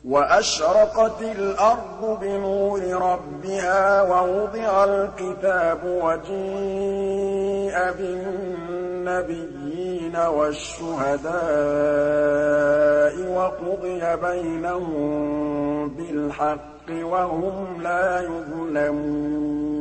وَأَشْرَقَتِ الْأَرْضُ بِنُورِ رَبِّهَا وَوُضِعَ الْكِتَابُ وَجِيءَ بِالنَّبِيِّينَ وَالشُّهَدَاءِ وَقُضِيَ بَيْنَهُم بِالْحَقِّ وَهُمْ لَا يُظْلَمُونَ